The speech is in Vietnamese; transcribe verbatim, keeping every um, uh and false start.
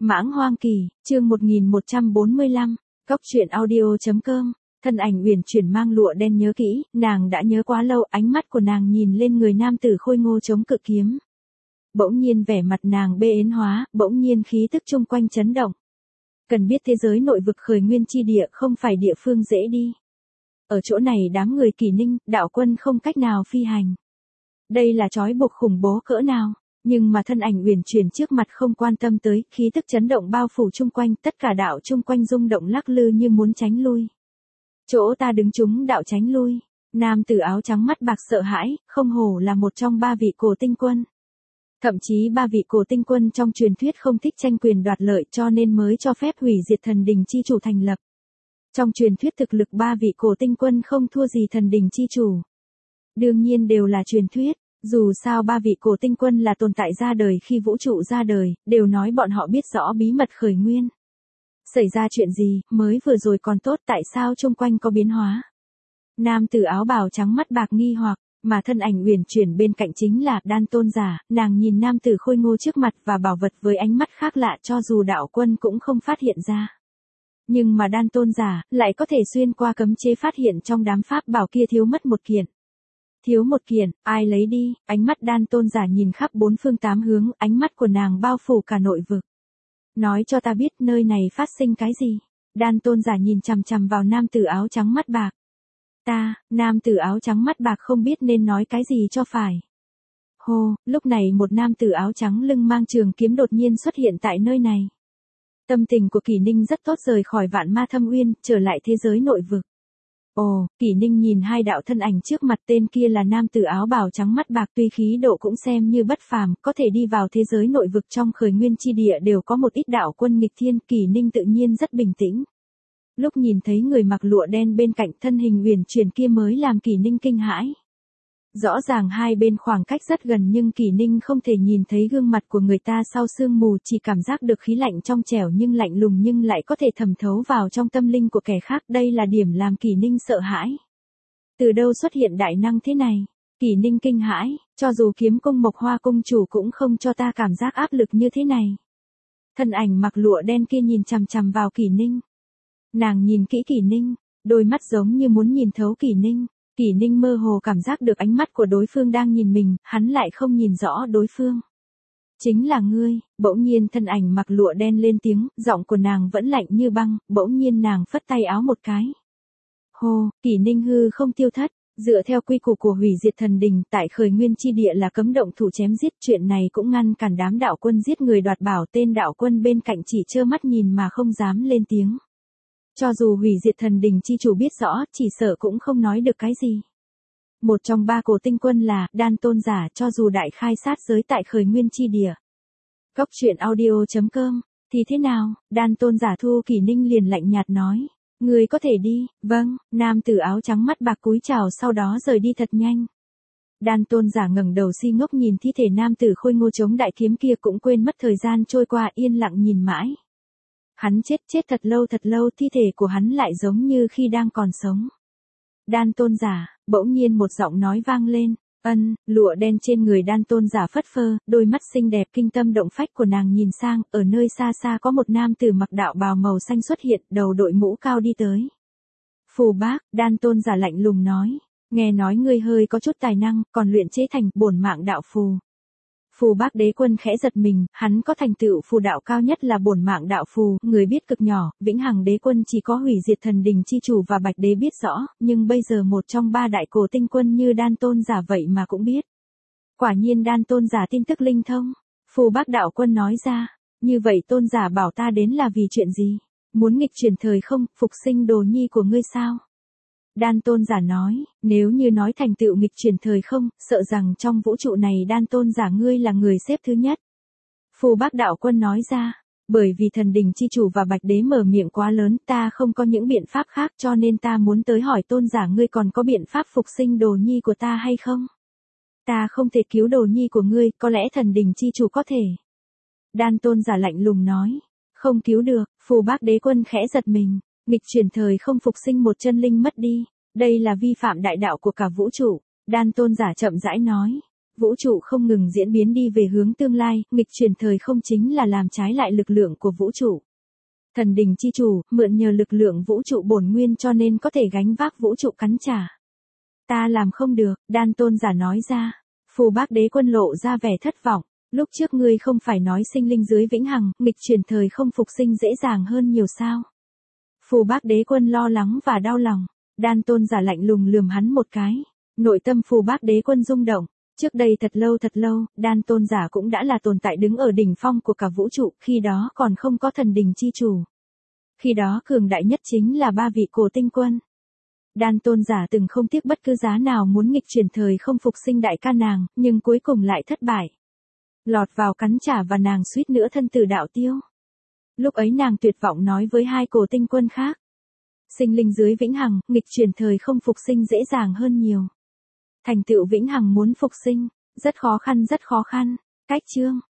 Mãng Hoang Kỳ, chương một nghìn một trăm bốn mươi lăm, Cóc truyện audio chấm com. Thân ảnh uyển chuyển mang lụa đen nhớ kỹ, nàng đã nhớ quá lâu, ánh mắt của nàng nhìn lên người nam tử khôi ngô chống cự kiếm. Bỗng nhiên vẻ mặt nàng bê yến hóa, bỗng nhiên khí tức chung quanh chấn động. Cần biết thế giới nội vực khởi nguyên chi địa không phải địa phương dễ đi. Ở chỗ này đám người Kỷ Ninh, đạo quân không cách nào phi hành. Đây là trói buộc khủng bố cỡ nào, nhưng mà thân ảnh uyển chuyển trước mặt không quan tâm tới, khí tức chấn động bao phủ chung quanh, tất cả đạo chung quanh rung động lắc lư như muốn tránh lui. Chỗ ta đứng chúng đạo tránh lui, nam tử áo trắng mắt bạc sợ hãi, không hổ là một trong ba vị cổ tinh quân. Thậm chí ba vị cổ tinh quân trong truyền thuyết không thích tranh quyền đoạt lợi cho nên mới cho phép hủy diệt thần đình chi chủ thành lập. Trong truyền thuyết thực lực ba vị cổ tinh quân không thua gì thần đình chi chủ. Đương nhiên đều là truyền thuyết, dù sao ba vị cổ tinh quân là tồn tại ra đời khi vũ trụ ra đời, đều nói bọn họ biết rõ bí mật khởi nguyên. Xảy ra chuyện gì, mới vừa rồi còn tốt tại sao chung quanh có biến hóa. Nam tử áo bào trắng mắt bạc nghi hoặc, mà thân ảnh uyển chuyển bên cạnh chính là Đan Tôn Giả, nàng nhìn nam tử khôi ngô trước mặt và bảo vật với ánh mắt khác lạ cho dù đạo quân cũng không phát hiện ra. Nhưng mà Đan Tôn Giả lại có thể xuyên qua cấm chế phát hiện trong đám pháp bảo kia thiếu mất một kiện. Thiếu một kiện, ai lấy đi, ánh mắt Đan Tôn Giả nhìn khắp bốn phương tám hướng, ánh mắt của nàng bao phủ cả nội vực. Nói cho ta biết nơi này phát sinh cái gì. Đan Tôn Giả nhìn chằm chằm vào nam tử áo trắng mắt bạc. Ta, nam tử áo trắng mắt bạc không biết nên nói cái gì cho phải. Hô, lúc này một nam tử áo trắng lưng mang trường kiếm đột nhiên xuất hiện tại nơi này. Tâm tình của Kỷ Ninh rất tốt, rời khỏi Vạn Ma Thâm Uyên, trở lại thế giới nội vực. Ồ, Kỷ Ninh nhìn hai đạo thân ảnh trước mặt, tên kia là nam tử áo bào trắng mắt bạc, tuy khí độ cũng xem như bất phàm, có thể đi vào thế giới nội vực trong khởi nguyên chi địa đều có một ít đạo quân nghịch thiên, Kỷ Ninh tự nhiên rất bình tĩnh. Lúc nhìn thấy người mặc lụa đen bên cạnh thân hình uyển chuyển kia mới làm Kỷ Ninh kinh hãi. Rõ ràng hai bên khoảng cách rất gần nhưng Kỷ Ninh không thể nhìn thấy gương mặt của người ta sau sương mù, chỉ cảm giác được khí lạnh trong trẻo nhưng lạnh lùng nhưng lại có thể thẩm thấu vào trong tâm linh của kẻ khác, đây là điểm làm Kỷ Ninh sợ hãi. Từ đâu xuất hiện đại năng thế này? Kỷ Ninh kinh hãi, cho dù kiếm cung Mộc Hoa cung chủ cũng không cho ta cảm giác áp lực như thế này. Thân ảnh mặc lụa đen kia nhìn chằm chằm vào Kỷ Ninh. Nàng nhìn kỹ Kỷ Ninh, đôi mắt giống như muốn nhìn thấu Kỷ Ninh. Kỷ Ninh mơ hồ cảm giác được ánh mắt của đối phương đang nhìn mình, hắn lại không nhìn rõ đối phương. Chính là ngươi, bỗng nhiên thân ảnh mặc lụa đen lên tiếng, giọng của nàng vẫn lạnh như băng, bỗng nhiên nàng phất tay áo một cái. Hô, Kỷ Ninh hư không tiêu thất, dựa theo quy củ của hủy diệt thần đình, tại khởi nguyên chi địa là cấm động thủ chém giết, chuyện này cũng ngăn cản đám đạo quân giết người đoạt bảo, tên đạo quân bên cạnh chỉ trơ mắt nhìn mà không dám lên tiếng. Cho dù hủy diệt thần đình chi chủ biết rõ, chỉ sợ cũng không nói được cái gì. Một trong ba cổ tinh quân là Đan Tôn Giả, cho dù đại khai sát giới tại khởi nguyên chi địa. Cóc truyện audio chấm com, thì thế nào? Đan Tôn Giả thu Kỷ Ninh liền lạnh nhạt nói. Người có thể đi, vâng, nam tử áo trắng mắt bạc cúi chào sau đó rời đi thật nhanh. Đan Tôn Giả ngẩng đầu si ngốc nhìn thi thể nam tử khôi ngô chống đại kiếm kia, cũng quên mất thời gian trôi qua, yên lặng nhìn mãi. Hắn chết chết thật lâu thật lâu, thi thể của hắn lại giống như khi đang còn sống. Đan Tôn Giả, bỗng nhiên một giọng nói vang lên, ân, lụa đen trên người Đan Tôn Giả phất phơ, đôi mắt xinh đẹp kinh tâm động phách của nàng nhìn sang, ở nơi xa xa có một nam tử mặc đạo bào màu xanh xuất hiện, đầu đội mũ cao đi tới. Phù bác, Đan Tôn Giả lạnh lùng nói, nghe nói ngươi hơi có chút tài năng, còn luyện chế thành bổn mạng đạo phù. Phù Bác Đế Quân khẽ giật mình, hắn có thành tựu phù đạo cao nhất là bổn mạng đạo phù, người biết cực nhỏ, Vĩnh Hằng Đế Quân chỉ có hủy diệt thần đình chi chủ và Bạch Đế biết rõ, nhưng bây giờ một trong ba đại cổ tinh quân như Đan Tôn Giả vậy mà cũng biết. Quả nhiên Đan Tôn Giả tin tức linh thông. Phù Bác Đạo Quân nói ra, như vậy Tôn Giả bảo ta đến là vì chuyện gì? Muốn nghịch chuyển thời không, phục sinh đồ nhi của ngươi sao? Đan Tôn Giả nói, nếu như nói thành tựu nghịch chuyển thời không, sợ rằng trong vũ trụ này Đan Tôn Giả ngươi là người xếp thứ nhất. Phù Bác Đạo Quân nói ra, bởi vì thần đình chi chủ và Bạch Đế mở miệng quá lớn, ta không có những biện pháp khác cho nên ta muốn tới hỏi Tôn Giả ngươi còn có biện pháp phục sinh đồ nhi của ta hay không? Ta không thể cứu đồ nhi của ngươi, có lẽ thần đình chi chủ có thể. Đan Tôn Giả lạnh lùng nói, không cứu được. Phù Bác Đế Quân khẽ giật mình. Nghịch chuyển thời không phục sinh một chân linh mất đi, đây là vi phạm đại đạo của cả vũ trụ. Đan Tôn Giả chậm rãi nói, Vũ trụ không ngừng diễn biến đi về hướng tương lai, nghịch chuyển thời không chính là làm trái lại lực lượng của vũ trụ. Thần đình chi chủ, mượn nhờ lực lượng vũ trụ bổn nguyên cho nên có thể gánh vác vũ trụ cắn trả. Ta làm không được, Đan Tôn giả nói ra. Phù Bác Đế Quân lộ ra vẻ thất vọng. Lúc trước ngươi không phải nói sinh linh dưới vĩnh hằng, nghịch chuyển thời không phục sinh dễ dàng hơn nhiều sao? Phù Bác Đế Quân lo lắng và đau lòng. Đan Tôn giả lạnh lùng lườm hắn một cái. Nội tâm Phù Bác Đế Quân rung động. Trước đây thật lâu thật lâu, Đan Tôn giả cũng đã là tồn tại đứng ở đỉnh phong của cả vũ trụ, khi đó còn không có thần đình chi chủ. Khi đó cường đại nhất chính là ba vị cổ tinh quân. Đan Tôn giả từng không tiếc bất cứ giá nào muốn nghịch chuyển thời không phục sinh đại ca nàng, nhưng cuối cùng lại thất bại. Lọt vào cắn trả và nàng suýt nữa thân tử đạo tiêu. Lúc ấy nàng tuyệt vọng nói với hai cổ tinh quân khác. Sinh linh dưới vĩnh hằng, nghịch chuyển thời không phục sinh dễ dàng hơn nhiều. Thành tựu vĩnh hằng muốn phục sinh, rất khó khăn rất khó khăn. Cách chương.